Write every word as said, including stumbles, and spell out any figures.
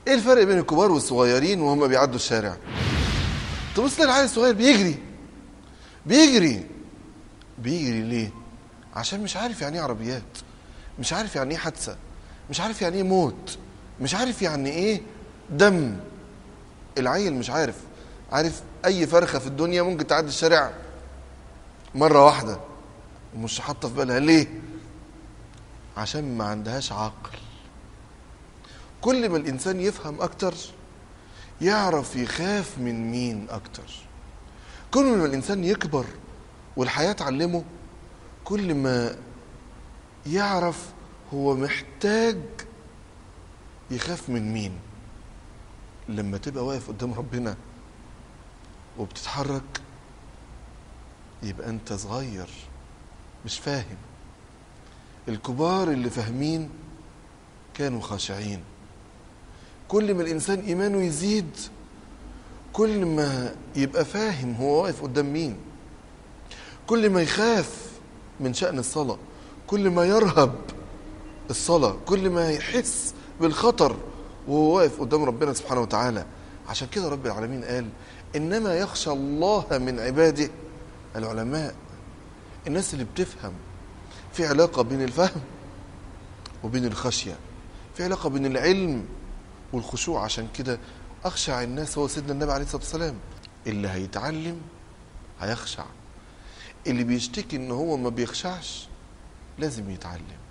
ايه الفرق بين الكبار والصغيرين وهم بيعدوا الشارع؟ تبص للعيل الصغير بيجري بيجري بيجري ليه؟ عشان مش عارف يعني ايه عربيات، مش عارف يعني ايه حادثه، مش عارف يعني ايه موت، مش عارف يعني ايه دم. العيل مش عارف، عارف اي فرخه في الدنيا ممكن تعدي الشارع مره واحده ومش حاطه في بالها. ليه؟ عشان ما عندهاش عقل. كل ما الانسان يفهم اكتر يعرف يخاف من مين اكتر. كل ما الانسان يكبر والحياه تعلمه كل ما يعرف هو محتاج يخاف من مين. لما تبقى واقف قدام ربنا وبتتحرك يبقى انت صغير مش فاهم. الكبار اللي فاهمين كانوا خاشعين. كل ما الانسان ايمانه يزيد كل ما يبقى فاهم هو واقف قدام مين. كل ما يخاف من شأن الصلاة، كل ما يرهب الصلاة، كل ما يحس بالخطر وهو واقف قدام ربنا سبحانه وتعالى. عشان كده رب العالمين قال إنما يخشى الله من عباده العلماء. الناس اللي بتفهم. في علاقة بين الفهم وبين الخشية، في علاقة بين العلم والخشوع. عشان كده أخشع الناس هو سيدنا النبي عليه الصلاة والسلام. اللي هيتعلم هيخشع. اللي بيشتكي إن هو ما بيخشعش لازم يتعلم.